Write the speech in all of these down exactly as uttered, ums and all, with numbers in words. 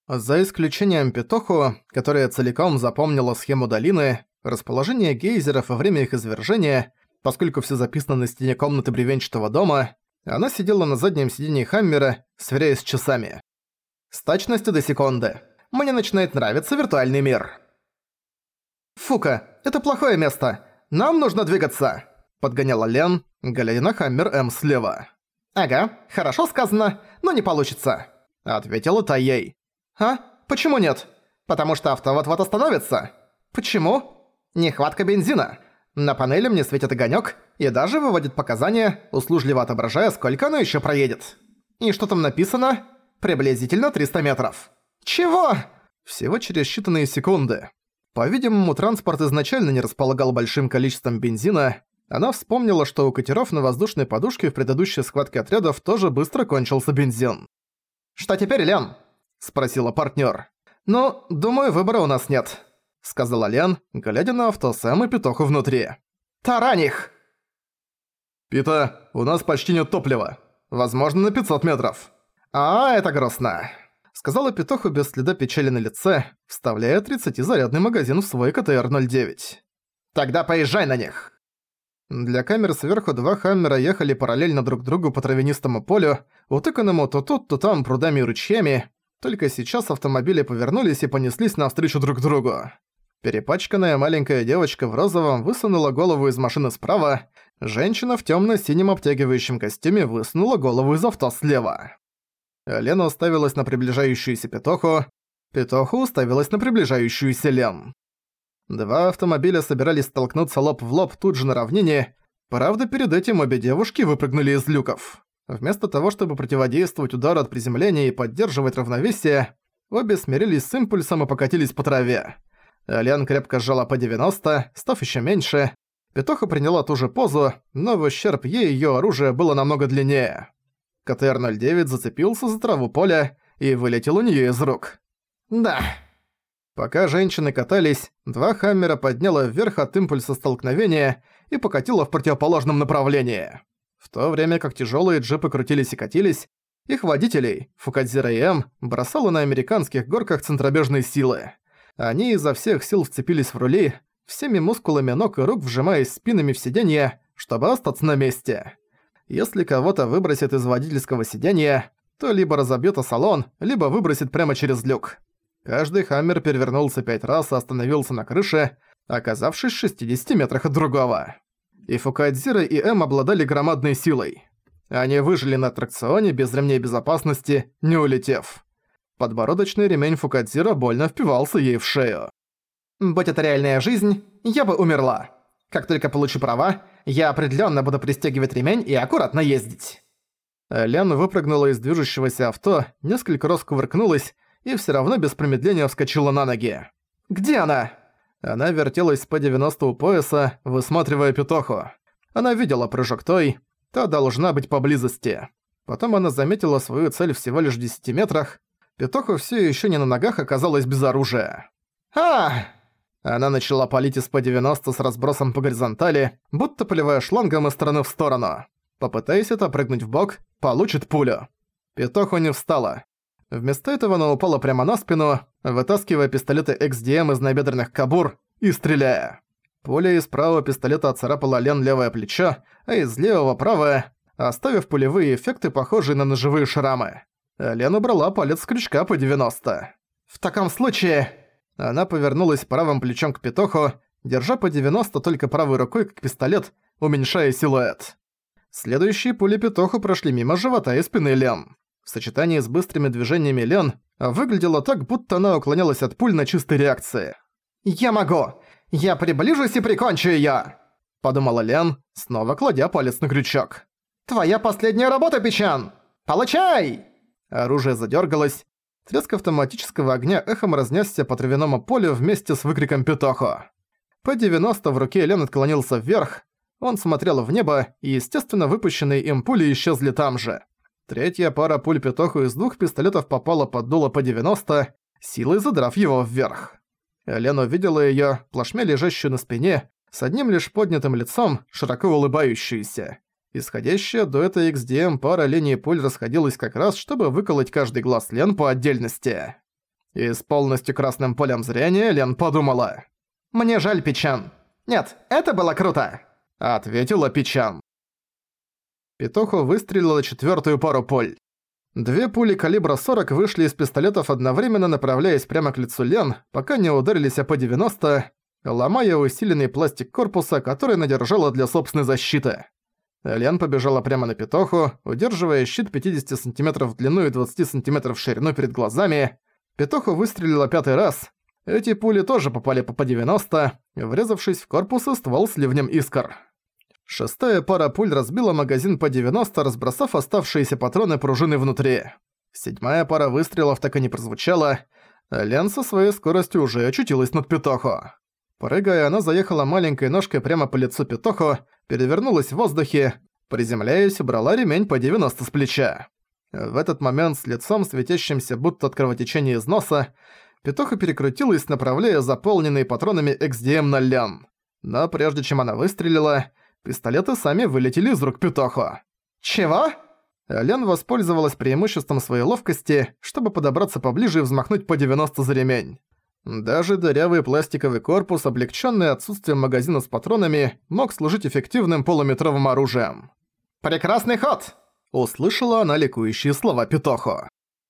За исключением Петоху, которая целиком запомнила схему долины, расположение гейзеров во время их извержения, поскольку все записано на стене комнаты бревенчатого дома, она сидела на заднем сиденье Хаммера, сверяясь с часами. С точностью до секунды. Мне начинает нравиться виртуальный мир. «Фука, это плохое место. Нам нужно двигаться!» Подгоняла Лен, глядя на Хаммер М слева. «Ага, хорошо сказано, но не получится», — ответила та ей. «А? Почему нет? Потому что авто вот-вот остановится. Почему? Нехватка бензина. На панели мне светит огонёк и даже выводит показания, услужливо отображая, сколько оно ещё проедет. И что там написано? Приблизительно триста метров. Чего? Всего через считанные секунды. По-видимому, транспорт изначально не располагал большим количеством бензина. Она вспомнила, что у катеров на воздушной подушке в предыдущей схватке отрядов тоже быстро кончился бензин. «Что теперь, Лен?» – спросила партнёр. «Ну, думаю, выбора у нас нет», – сказала Лен, глядя на авто Сэм и Петоху внутри. «Тарань их!» «Пита, у нас почти нет топлива. Возможно, на пятьсот метров». «А, это грустно», – сказала Петоху без следа печали на лице, вставляя тридцатизарядный магазин в свой ка тэ эр ноль девять. «Тогда поезжай на них!» Для камер сверху два Хаммера ехали параллельно друг другу по травянистому полю, утыканному то тут, то там прудами и ручьями. Только сейчас автомобили повернулись и понеслись навстречу друг другу. Перепачканная маленькая девочка в розовом высунула голову из машины справа, женщина в тёмно-синем обтягивающем костюме высунула голову из авто слева. Лена уставилась на приближающуюся Петоху, Петоха уставилась на приближающуюся Лен. Два автомобиля собирались столкнуться лоб в лоб тут же на равнине, правда, перед этим обе девушки выпрыгнули из люков. Вместо того, чтобы противодействовать удару от приземления и поддерживать равновесие, обе смирились с импульсом и покатились по траве. Лен крепко сжала по девяносто, став ещё меньше. Петоха приняла ту же позу, но в ущерб ей её оружие было намного длиннее. ка тэ эр ноль девять зацепился за траву поля и вылетел у неё из рук. «Да». Пока женщины катались, два Хаммера подняло вверх от импульса столкновения и покатило в противоположном направлении. В то время как тяжелые джипы крутились и катились, их водителей, Фукадзира и М, бросало на американских горках центробежной силы. Они изо всех сил вцепились в рули, всеми мускулами ног и рук вжимаясь спинами в сиденье, чтобы остаться на месте. Если кого-то выбросит из водительского сиденья, то либо разобьёт о салон, либо выбросит прямо через люк. Каждый Хаммер перевернулся пять раз и остановился на крыше, оказавшись в шестидесяти метрах от другого. И Фукадзира и М обладали громадной силой. Они выжили на аттракционе без ремней безопасности, не улетев. Подбородочный ремень Фукадзира больно впивался ей в шею. «Будь это реальная жизнь, я бы умерла. Как только получу права, я определённо буду пристёгивать ремень и аккуратно ездить». Лен выпрыгнула из движущегося авто, несколько раз кувыркнулась и всё равно без промедления вскочила на ноги. «Где она?» Она вертелась по девяносто у пояса, высматривая Петоху. Она видела прыжок той, та должна быть поблизости. Потом она заметила свою цель всего лишь в десяти метрах. Петоха всё ещё не на ногах оказалась без оружия. «А!» Она начала палить из по девяносто с разбросом по горизонтали, будто поливая шлангом из стороны в сторону. Попытаясь это прыгнуть вбок, получит пулю. Петоха не встала. Вместо этого она упала прямо на спину, вытаскивая пистолеты икс ди эм из набедренных кобур и стреляя. Пуля из правого пистолета отцарапала Лен левое плечо, а из левого правое, оставив пулевые эффекты, похожие на ножевые шрамы. Лен убрала палец с крючка по девяносто. «В таком случае...» Она повернулась правым плечом к Петоху, держа по девяносто только правой рукой, как пистолет, уменьшая силуэт. Следующие пули Петоху прошли мимо живота и спины Лен. В сочетании с быстрыми движениями Лен выглядело так, будто она уклонялась от пуль на чистой реакции. «Я могу! Я приближусь и прикончу её!» – подумала Лен, снова кладя палец на крючок. «Твоя последняя работа, Печан! Получай!» Оружие задёргалось. Треск автоматического огня эхом разнесся по травяному полю вместе с выкриком Петоху. По девяносто в руке Лен отклонился вверх. Он смотрел в небо, и, естественно, выпущенные им пули исчезли там же. Третья пара пуль Петоху из двух пистолетов попала под дуло по девяносто, силой задрав его вверх. Лен увидела её, плашмя лежащую на спине, с одним лишь поднятым лицом, широко улыбающуюся. Исходящая до этой икс ди эм пара линий пуль расходилась как раз, чтобы выколоть каждый глаз Лен по отдельности. И с полностью красным полем зрения Лен подумала. «Мне жаль, Пичан. Нет, это было круто!» — ответила Пичан. Петуху выстрелила четвёртую пару пуль. Две пули калибра сорок вышли из пистолетов одновременно, направляясь прямо к лицу Лен, пока не ударились о П девяносто, ломая усиленный пластик корпуса, который она держала для собственной защиты. Лен побежала прямо на Петуху, удерживая щит пятьдесят сантиметров в длину и двадцать сантиметров в ширину перед глазами. Петуху выстрелила пятый раз. Эти пули тоже попали по П девяносто, врезавшись в корпус и ствол с ливнем искр. Шестая пара пуль разбила магазин П девяносто, разбросав оставшиеся патроны пружины внутри. Седьмая пара выстрелов так и не прозвучала. Лен со своей скоростью уже очутилась над Петуху. Прыгая, она заехала маленькой ножкой прямо по лицу Петуху, перевернулась в воздухе, приземляясь, убрала ремень П девяносто с плеча. В этот момент с лицом, светящимся будто от кровотечения из носа, Петуха перекрутилась, направляя заполненные патронами Икс Ди Эм на Лен. Но прежде чем она выстрелила, пистолеты сами вылетели из рук Петуху. «Чего?» Лен воспользовалась преимуществом своей ловкости, чтобы подобраться поближе и взмахнуть П девяносто за ремень. Даже дырявый пластиковый корпус, облегченный отсутствием магазина с патронами, мог служить эффективным полуметровым оружием. «Прекрасный ход!» – услышала она ликующие слова Петуху.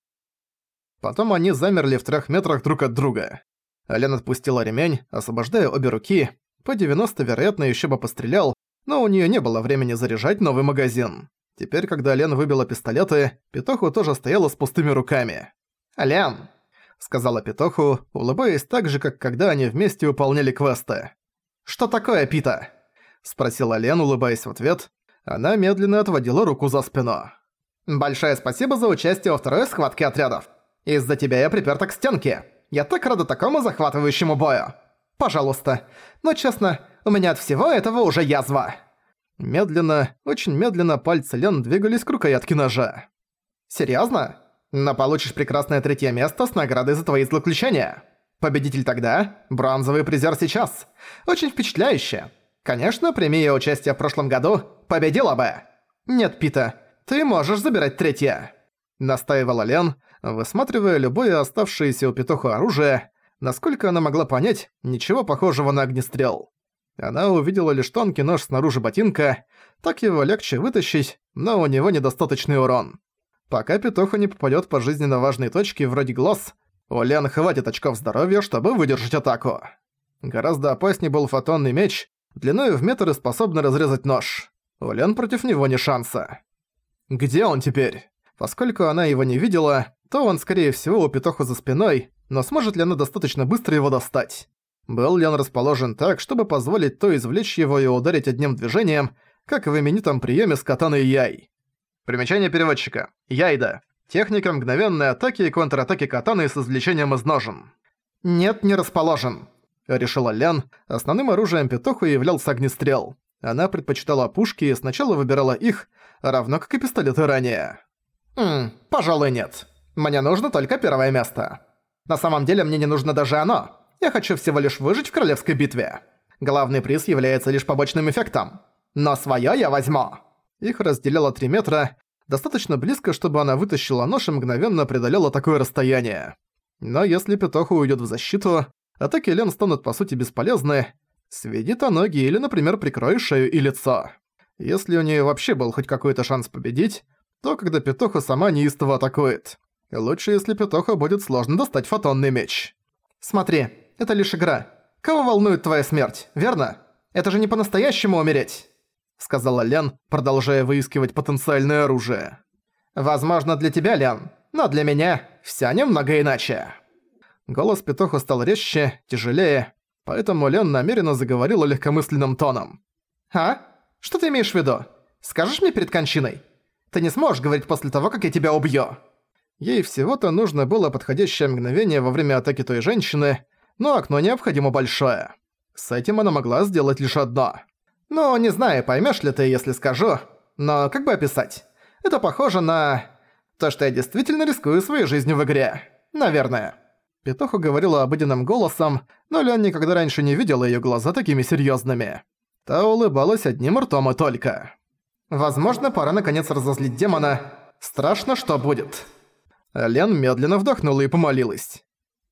Потом они замерли в трех метрах друг от друга. Лен отпустила ремень, освобождая обе руки. П девяносто, вероятно, еще бы пострелял, но у нее не было времени заряжать новый магазин. Теперь, когда Лен выбила пистолеты, Петуху тоже стояла с пустыми руками. «Лен!» — сказала Петуху, улыбаясь так же, как когда они вместе выполняли квесты. «Что такое, Пита?» — спросила Лен, улыбаясь в ответ. Она медленно отводила руку за спину. «Большое спасибо за участие во второй схватке отрядов. Из-за тебя я приперта к стенке. Я так рада такому захватывающему бою. Пожалуйста. Но честно, у меня от всего этого уже язва». Медленно, очень медленно пальцы Лен двигались к рукоятке ножа. «Серьёзно? Но получишь прекрасное третье место с наградой за твои злоключения. Победитель тогда, бронзовый призер сейчас. Очень впечатляюще. Конечно, прими я участие в прошлом году, победила бы. Нет, Пита, ты можешь забирать третье», — настаивала Лен, высматривая любое оставшееся у Петуха оружие. Насколько она могла понять, ничего похожего на огнестрел. Она увидела лишь тонкий нож снаружи ботинка, так его легче вытащить, но у него недостаточный урон. Пока Петуха не попадёт по жизненно важной точке вроде глаз, у Лен хватит очков здоровья, чтобы выдержать атаку. Гораздо опаснее был фотонный меч, длиной в метр и способный разрезать нож. У Лен против него не шанса. Где он теперь? Поскольку она его не видела, то он, скорее всего, у Петуха за спиной, но сможет ли она достаточно быстро его достать? Был ли он расположен так, чтобы позволить то извлечь его и ударить одним движением, как в именитом приеме с катаной Яй? Примечание переводчика. Яйда. Техника мгновенной атаки и контратаки катаны с извлечением из ножен. «Нет, не расположен», — решила Лен. Основным оружием Петуху являлся огнестрел. Она предпочитала пушки и сначала выбирала их, равно как и пистолеты ранее. «Ммм, пожалуй, нет. Мне нужно только первое место. На самом деле мне не нужно даже оно. Я хочу всего лишь выжить в королевской битве. Главный приз является лишь побочным эффектом. Но своё я возьму». Их разделяло три метра, достаточно близко, чтобы она вытащила нож и мгновенно преодолела такое расстояние. Но если Петуху уйдет в защиту, атаки Лен станут по сути бесполезны. Сведи-то ноги или, например, прикрой шею и лицо. Если у нее вообще был хоть какой-то шанс победить, то когда Петуха сама неистово атакует. Лучше, если Петуху будет сложно достать фотонный меч. «Смотри, это лишь игра. Кого волнует твоя смерть, верно? Это же не по-настоящему умереть», — сказала Лен, продолжая выискивать потенциальное оружие. «Возможно, для тебя, Лен, но для меня всё немного иначе». Голос Петуха стал резче, тяжелее, поэтому Лен намеренно заговорила легкомысленным тоном. «А? Что ты имеешь в виду? Скажешь мне перед кончиной? Ты не сможешь говорить после того, как я тебя убью». Ей всего-то нужно было подходящее мгновение во время атаки той женщины, но окно необходимо большое. С этим она могла сделать лишь одно. «Ну, не знаю, поймёшь ли ты, если скажу, но как бы описать? Это похоже на... то, что я действительно рискую своей жизнью в игре. Наверное». Петуха говорила обыденным голосом, но Лен никогда раньше не видела её глаза такими серьёзными. Та улыбалась одним ртом и только. «Возможно, пора наконец разозлить демона. Страшно, что будет». Лен медленно вдохнула и помолилась.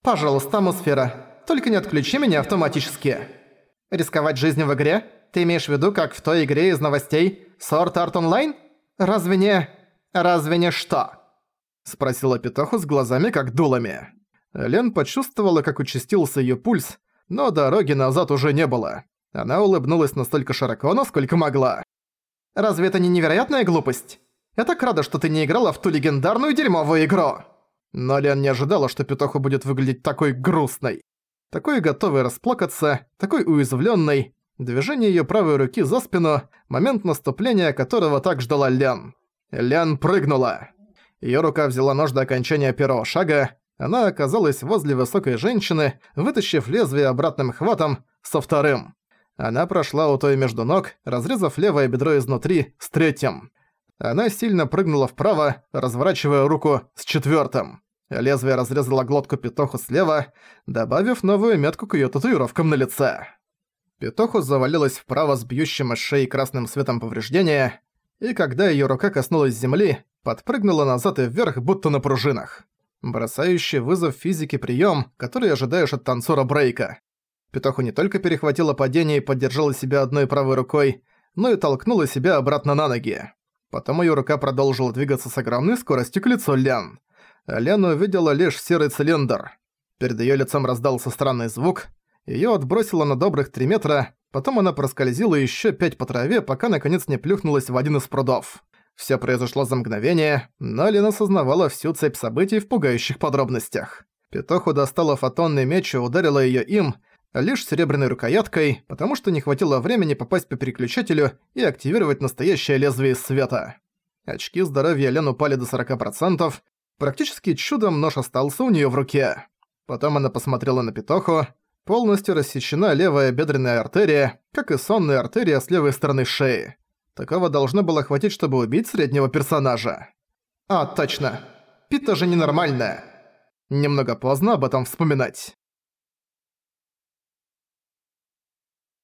Пожалуйста, Атмосфера, только не отключи меня автоматически. Рисковать жизнью в игре? Ты имеешь в виду, как в той игре из новостей Sword Art Online? Разве не... разве не что? Спросила Питоху с глазами как дулами. Лен почувствовала, как участился её пульс, но дороги назад уже не было. Она улыбнулась настолько широко, насколько могла. «Разве это не невероятная глупость? Я так рада, что ты не играла в ту легендарную дерьмовую игру!» Но Лен не ожидала, что Питоха будет выглядеть такой грустной. Такой готовой расплакаться, такой уязвлённой. Движение её правой руки за спину, момент наступления которого так ждала Лен. Лен прыгнула. Её рука взяла нож до окончания первого шага. Она оказалась возле высокой женщины, вытащив лезвие обратным хватом со вторым. Она прошла у той между ног, разрезав левое бедро изнутри с третьим. Она сильно прыгнула вправо, разворачивая руку с четвёртым. Лезвие разрезало глотку Питоху слева, добавив новую метку к её татуировкам на лице. Питоху завалилась вправо с бьющим из шеи красным светом повреждения, и когда её рука коснулась земли, подпрыгнула назад и вверх, будто на пружинах. Бросающий вызов физике приём, который ожидаешь от танцора брейка. Питоху не только перехватила падение и поддержала себя одной правой рукой, но и толкнула себя обратно на ноги. Потом её рука продолжила двигаться с огромной скоростью к лицу Лен. Лен увидела лишь серый цилиндр. Перед её лицом раздался странный звук. Её отбросило на добрых три метра, потом она проскользила ещё пять по траве, пока наконец не плюхнулась в один из прудов. Всё произошло за мгновение, но Лен осознавала всю цепь событий в пугающих подробностях. Питоху достала фотонный меч и ударила её им, лишь серебряной рукояткой, потому что не хватило времени попасть по переключателю и активировать настоящее лезвие из света. Очки здоровья Лен упали до сорока процентов, практически чудом нож остался у неё в руке. Потом она посмотрела на Питоху. Полностью рассечена левая бедренная артерия, как и сонная артерия с левой стороны шеи. Такого должно было хватить, чтобы убить среднего персонажа. А, точно. Пита же ненормальная. Немного поздно об этом вспоминать.